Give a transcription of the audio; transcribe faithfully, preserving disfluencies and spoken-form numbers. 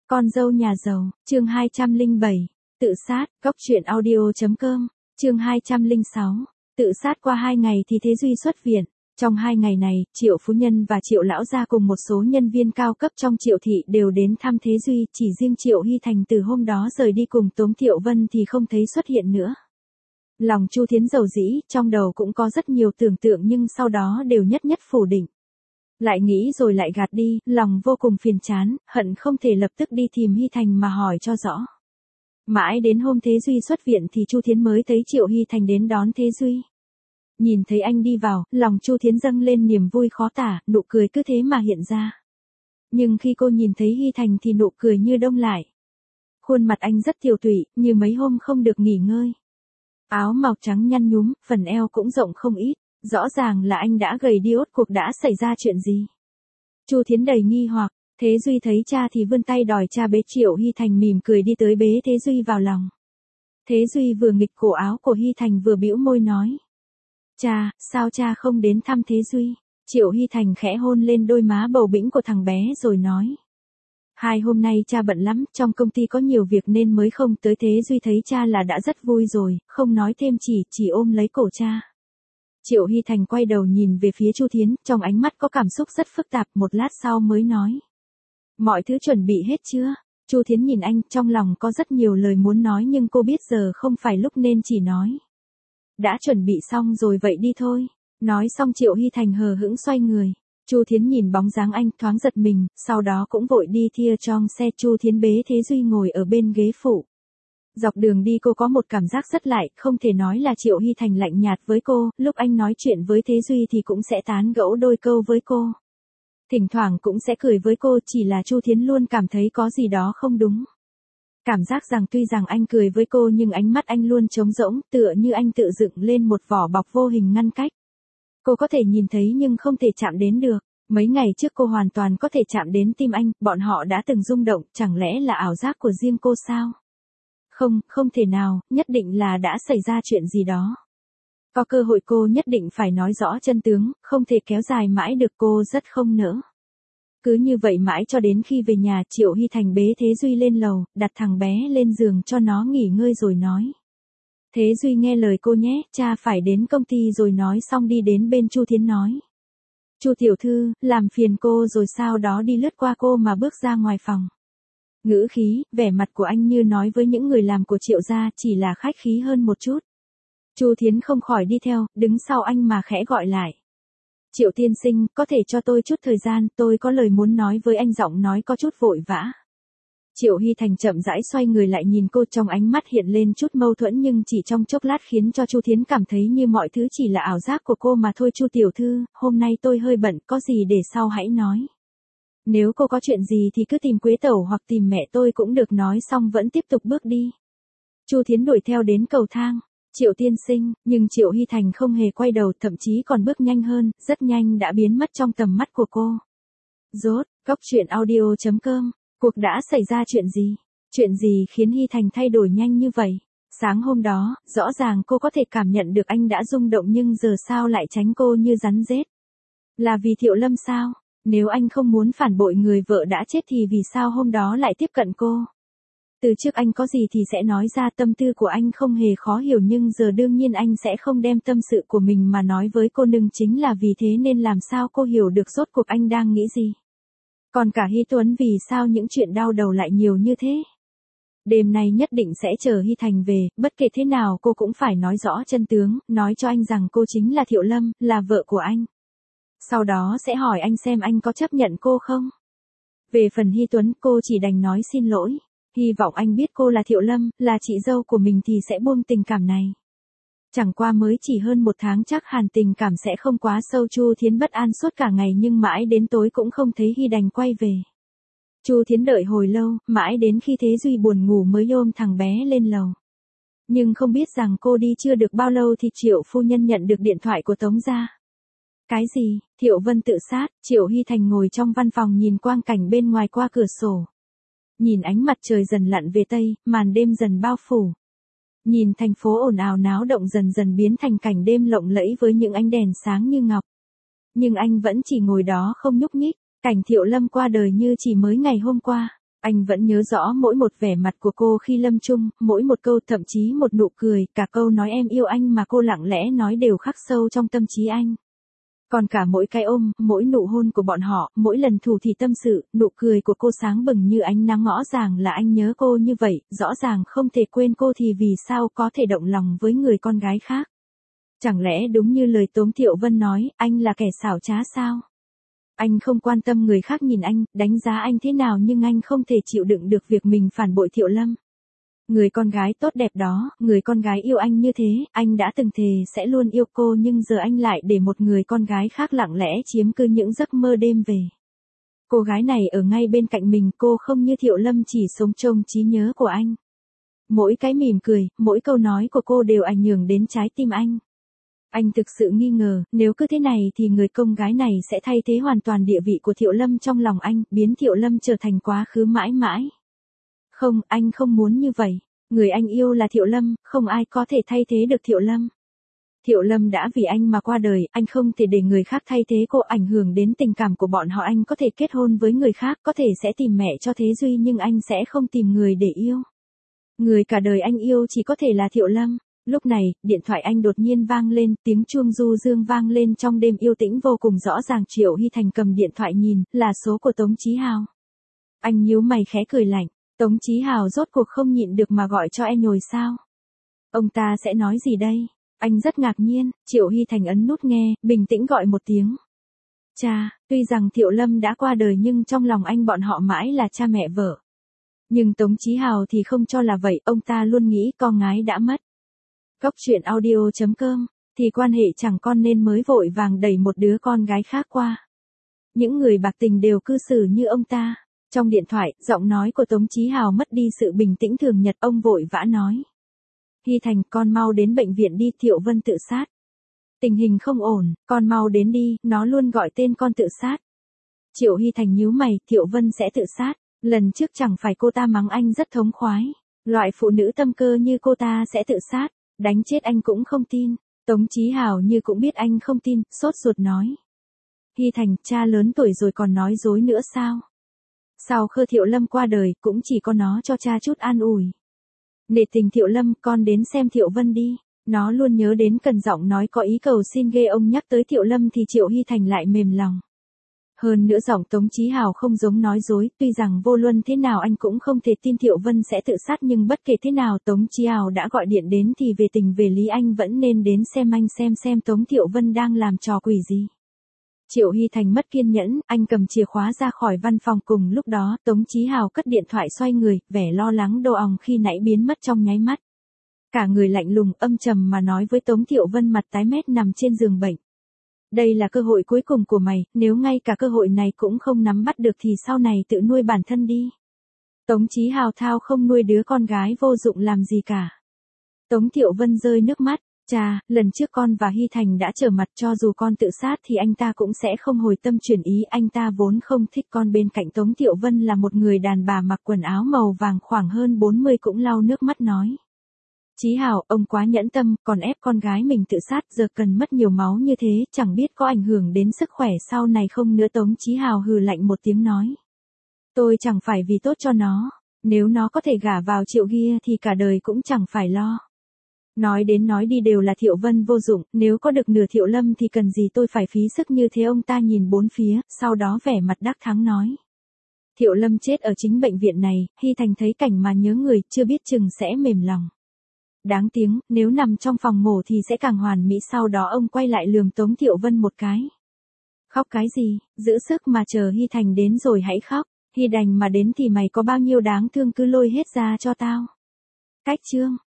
Con dâu nhà giàu, chương hai trăm lẻ bảy, tự sát, góc truyện audio chấm com, chương hai trăm lẻ sáu, tự sát. Qua hai ngày thì Thế Duy xuất viện. Trong hai ngày này, Triệu phu nhân và Triệu lão gia cùng một số nhân viên cao cấp trong Triệu thị đều đến thăm Thế Duy, chỉ riêng Triệu Hy Thành từ hôm đó rời đi cùng Tống Thiệu Vân thì không thấy xuất hiện nữa. Lòng Chu Thiến dầu dĩ, trong đầu cũng có rất nhiều tưởng tượng nhưng sau đó đều nhất nhất phủ định. Lại nghĩ rồi lại gạt đi, lòng vô cùng phiền chán, hận không thể lập tức đi tìm Hy Thành mà hỏi cho rõ. Mãi đến hôm Thế Duy xuất viện thì Chu Thiến mới thấy Triệu Hy Thành đến đón Thế Duy. Nhìn thấy anh đi vào, lòng Chu Thiến dâng lên niềm vui khó tả, nụ cười cứ thế mà hiện ra. Nhưng khi cô nhìn thấy Hy Thành thì nụ cười như đông lại. Khuôn mặt anh rất tiều tụy, như mấy hôm không được nghỉ ngơi. Áo màu trắng nhăn nhúm, phần eo cũng rộng không ít, rõ ràng là anh đã gầy đi. Rốt cuộc đã xảy ra chuyện gì? Chu Thiến đầy nghi hoặc. Thế Duy thấy cha thì vươn tay đòi cha bế. Triệu Hy Thành mỉm cười đi tới bế Thế Duy vào lòng. Thế Duy vừa nghịch cổ áo của Hy Thành vừa bĩu môi nói. Cha, sao cha không đến thăm Thế Duy? Triệu Hy Thành khẽ hôn lên đôi má bầu bĩnh của thằng bé rồi nói. Hai hôm nay cha bận lắm, trong công ty có nhiều việc nên mới không tới. Thế Duy thấy cha là đã rất vui rồi, không nói thêm chỉ, chỉ ôm lấy cổ cha. Triệu Hy Thành quay đầu nhìn về phía Chu Thiến, trong ánh mắt có cảm xúc rất phức tạp, một lát sau mới nói. Mọi thứ chuẩn bị hết chưa? Chu Thiến nhìn anh, trong lòng có rất nhiều lời muốn nói nhưng cô biết giờ không phải lúc nên chỉ nói. Đã chuẩn bị xong rồi vậy đi thôi. Nói xong Triệu Hy Thành hờ hững xoay người. Chu Thiến nhìn bóng dáng anh thoáng giật mình, sau đó cũng vội đi thia trong xe. Chu Thiến bế Thế Duy ngồi ở bên ghế phụ. Dọc đường đi cô có một cảm giác rất lạ, không thể nói là Triệu Hy Thành lạnh nhạt với cô, lúc anh nói chuyện với Thế Duy thì cũng sẽ tán gẫu đôi câu với cô. Thỉnh thoảng cũng sẽ cười với cô, chỉ là Chu Thiến luôn cảm thấy có gì đó không đúng. Cảm giác rằng tuy rằng anh cười với cô nhưng ánh mắt anh luôn trống rỗng, tựa như anh tự dựng lên một vỏ bọc vô hình ngăn cách. Cô có thể nhìn thấy nhưng không thể chạm đến được. Mấy ngày trước cô hoàn toàn có thể chạm đến tim anh, bọn họ đã từng rung động, chẳng lẽ là ảo giác của riêng cô sao? Không, không thể nào, nhất định là đã xảy ra chuyện gì đó. Có cơ hội cô nhất định phải nói rõ chân tướng, không thể kéo dài mãi được, cô rất không nỡ. Cứ như vậy mãi cho đến khi về nhà, Triệu Hy Thành bế Thế Duy lên lầu, đặt thằng bé lên giường cho nó nghỉ ngơi rồi nói. Thế Duy nghe lời cô nhé, cha phải đến công ty rồi. Nói xong đi đến bên Chu Thiến nói. Chu tiểu thư, làm phiền cô rồi. Sau đó đi lướt qua cô mà bước ra ngoài phòng. Ngữ khí, vẻ mặt của anh như nói với những người làm của Triệu gia, chỉ là khách khí hơn một chút. Chu Thiến không khỏi đi theo, đứng sau anh mà khẽ gọi lại. Triệu tiên sinh, có thể cho tôi chút thời gian, tôi có lời muốn nói với anh. Giọng nói có chút vội vã. Triệu Hy Thành chậm rãi xoay người lại nhìn cô, trong ánh mắt hiện lên chút mâu thuẫn nhưng chỉ trong chốc lát khiến cho Chu Thiến cảm thấy như mọi thứ chỉ là ảo giác của cô mà thôi. Chu tiểu thư, hôm nay tôi hơi bận, có gì để sau hãy nói. Nếu cô có chuyện gì thì cứ tìm Quế tẩu hoặc tìm mẹ tôi cũng được. Nói xong vẫn tiếp tục bước đi. Chu Thiến đuổi theo đến cầu thang. Triệu tiên sinh, nhưng Triệu Hy Thành không hề quay đầu, thậm chí còn bước nhanh hơn, rất nhanh đã biến mất trong tầm mắt của cô. Rốt, góc truyện audio chấm com. Cuộc đã xảy ra chuyện gì? Chuyện gì khiến Hy Thành thay đổi nhanh như vậy? Sáng hôm đó, rõ ràng cô có thể cảm nhận được anh đã rung động nhưng giờ sao lại tránh cô như rắn rết? Là vì Thiệu Lâm sao? Nếu anh không muốn phản bội người vợ đã chết thì vì sao hôm đó lại tiếp cận cô? Từ trước anh có gì thì sẽ nói ra, tâm tư của anh không hề khó hiểu nhưng giờ đương nhiên anh sẽ không đem tâm sự của mình mà nói với cô nương, chính là vì thế nên làm sao cô hiểu được rốt cuộc anh đang nghĩ gì. Còn cả Hy Tuấn, vì sao những chuyện đau đầu lại nhiều như thế? Đêm nay nhất định sẽ chờ Hy Thành về, bất kể thế nào cô cũng phải nói rõ chân tướng, nói cho anh rằng cô chính là Thiệu Lâm, là vợ của anh. Sau đó sẽ hỏi anh xem anh có chấp nhận cô không? Về phần Hy Tuấn, cô chỉ đành nói xin lỗi. Hy vọng anh biết cô là Thiệu Lâm, là chị dâu của mình thì sẽ buông tình cảm này. Chẳng qua mới chỉ hơn một tháng, chắc hẳn tình cảm sẽ không quá sâu. Chu Thiến bất an suốt cả ngày nhưng mãi đến tối cũng không thấy Hy đành quay về. Chu Thiến đợi hồi lâu, mãi đến khi Thế Duy buồn ngủ mới ôm thằng bé lên lầu. Nhưng không biết rằng cô đi chưa được bao lâu thì Triệu phu nhân nhận được điện thoại của Tống gia. Cái gì? Thiệu Vân tự sát? Triệu Hy Thành ngồi trong văn phòng nhìn quang cảnh bên ngoài qua cửa sổ. Nhìn ánh mặt trời dần lặn về tây, màn đêm dần bao phủ. Nhìn thành phố ồn ào náo động dần dần biến thành cảnh đêm lộng lẫy với những ánh đèn sáng như ngọc. Nhưng anh vẫn chỉ ngồi đó không nhúc nhích, cảnh Thiệu Lâm qua đời như chỉ mới ngày hôm qua. Anh vẫn nhớ rõ mỗi một vẻ mặt của cô khi lâm chung, mỗi một câu, thậm chí một nụ cười, cả câu nói em yêu anh mà cô lặng lẽ nói đều khắc sâu trong tâm trí anh. Còn cả mỗi cái ôm, mỗi nụ hôn của bọn họ, mỗi lần thủ thỉ tâm sự, nụ cười của cô sáng bừng như ánh nắng, rõ ràng là anh nhớ cô như vậy, rõ ràng không thể quên cô thì vì sao có thể động lòng với người con gái khác. Chẳng lẽ đúng như lời Tống Thiệu Vân nói, anh là kẻ xảo trá sao? Anh không quan tâm người khác nhìn anh, đánh giá anh thế nào, nhưng anh không thể chịu đựng được việc mình phản bội Thiệu Lâm. Người con gái tốt đẹp đó, người con gái yêu anh như thế, anh đã từng thề sẽ luôn yêu cô, nhưng giờ anh lại để một người con gái khác lặng lẽ chiếm cứ những giấc mơ đêm về. Cô gái này ở ngay bên cạnh mình, cô không như Thiệu Lâm chỉ sống trong trí nhớ của anh. Mỗi cái mỉm cười, mỗi câu nói của cô đều ảnh hưởng đến trái tim anh. Anh thực sự nghi ngờ, nếu cứ thế này thì người con gái này sẽ thay thế hoàn toàn địa vị của Thiệu Lâm trong lòng anh, biến Thiệu Lâm trở thành quá khứ mãi mãi. Không, anh không muốn như vậy. Người anh yêu là Thiệu Lâm, không ai có thể thay thế được Thiệu Lâm. Thiệu Lâm đã vì anh mà qua đời, anh không thể để người khác thay thế cô, ảnh hưởng đến tình cảm của bọn họ. Anh có thể kết hôn với người khác, có thể sẽ tìm mẹ cho Thế Duy, nhưng anh sẽ không tìm người để yêu. Người cả đời anh yêu chỉ có thể là Thiệu Lâm. Lúc này, điện thoại anh đột nhiên vang lên, tiếng chuông du dương vang lên trong đêm yêu tĩnh vô cùng rõ ràng. Triệu Hy Thành cầm điện thoại nhìn, là số của Tống Chí Hào. Anh nhíu mày khẽ cười lạnh, Tống Chí Hào rốt cuộc không nhịn được mà gọi cho em nhồi sao? Ông ta sẽ nói gì đây? Anh rất ngạc nhiên. Triệu Hy Thành ấn nút nghe, bình tĩnh gọi một tiếng. Cha, tuy rằng Thiệu Lâm đã qua đời nhưng trong lòng anh bọn họ mãi là cha mẹ vợ. Nhưng Tống Chí Hào thì không cho là vậy, ông ta luôn nghĩ con gái đã mất. Cốc truyện audio chấm com, thì quan hệ chẳng con nên mới vội vàng đẩy một đứa con gái khác qua. Những người bạc tình đều cư xử như ông ta. Trong điện thoại, giọng nói của Tống Chí Hào mất đi sự bình tĩnh thường nhật, ông vội vã nói. Hy Thành, con mau đến bệnh viện đi, Thiệu Vân tự sát. Tình hình không ổn, con mau đến đi, nó luôn gọi tên con tự sát. Triệu Hy Thành nhíu mày, Thiệu Vân sẽ tự sát, lần trước chẳng phải cô ta mắng anh rất thống khoái. Loại phụ nữ tâm cơ như cô ta sẽ tự sát, đánh chết anh cũng không tin. Tống Chí Hào như cũng biết anh không tin, sốt ruột nói. Hy Thành, cha lớn tuổi rồi còn nói dối nữa sao? Sau khi Thiệu Lâm qua đời, cũng chỉ có nó cho cha chút an ủi. Nể tình Thiệu Lâm, con đến xem Thiệu Vân đi. Nó luôn nhớ đến, cần giọng nói có ý cầu xin ghê. Ông nhắc tới Thiệu Lâm thì Triệu Hy Thành lại mềm lòng. Hơn nữa giọng Tống Chí Hào không giống nói dối, tuy rằng vô luân thế nào anh cũng không thể tin Thiệu Vân sẽ tự sát, nhưng bất kể thế nào Tống Chí Hào đã gọi điện đến thì về tình về lý anh vẫn nên đến xem anh xem xem Tống Thiệu Vân đang làm trò quỷ gì. Triệu Hy Thành mất kiên nhẫn, anh cầm chìa khóa ra khỏi văn phòng. Cùng lúc đó, Tống Chí Hào cất điện thoại xoay người, vẻ lo lắng đô òng khi nãy biến mất trong nháy mắt. Cả người lạnh lùng âm trầm mà nói với Tống Thiệu Vân mặt tái mét nằm trên giường bệnh. Đây là cơ hội cuối cùng của mày, nếu ngay cả cơ hội này cũng không nắm bắt được thì sau này tự nuôi bản thân đi. Tống Chí Hào thao không nuôi đứa con gái vô dụng làm gì cả. Tống Thiệu Vân rơi nước mắt. Cha, lần trước con và Hy Thành đã trở mặt, cho dù con tự sát thì anh ta cũng sẽ không hồi tâm chuyển ý, anh ta vốn không thích con. Bên cạnh Tống Thiệu Vân là một người đàn bà mặc quần áo màu vàng khoảng hơn bốn mươi cũng lau nước mắt nói. Chí Hào, ông quá nhẫn tâm, còn ép con gái mình tự sát, giờ cần mất nhiều máu như thế, chẳng biết có ảnh hưởng đến sức khỏe sau này không nữa. Tống Chí Hào hừ lạnh một tiếng nói. Tôi chẳng phải vì tốt cho nó, nếu nó có thể gả vào Triệu kia thì cả đời cũng chẳng phải lo. Nói đến nói đi đều là Thiệu Vân vô dụng, nếu có được nửa Thiệu Lâm thì cần gì tôi phải phí sức như thế. Ông ta nhìn bốn phía, sau đó vẻ mặt đắc thắng nói. Thiệu Lâm chết ở chính bệnh viện này, Hy Thành thấy cảnh mà nhớ người, chưa biết chừng sẽ mềm lòng. Đáng tiếng, nếu nằm trong phòng mổ thì sẽ càng hoàn mỹ. Sau đó ông quay lại lườm Tống Thiệu Vân một cái. Khóc cái gì, giữ sức mà chờ Hy Thành đến rồi hãy khóc. Hy Thành mà đến thì mày có bao nhiêu đáng thương cứ lôi hết ra cho tao. Cách chương.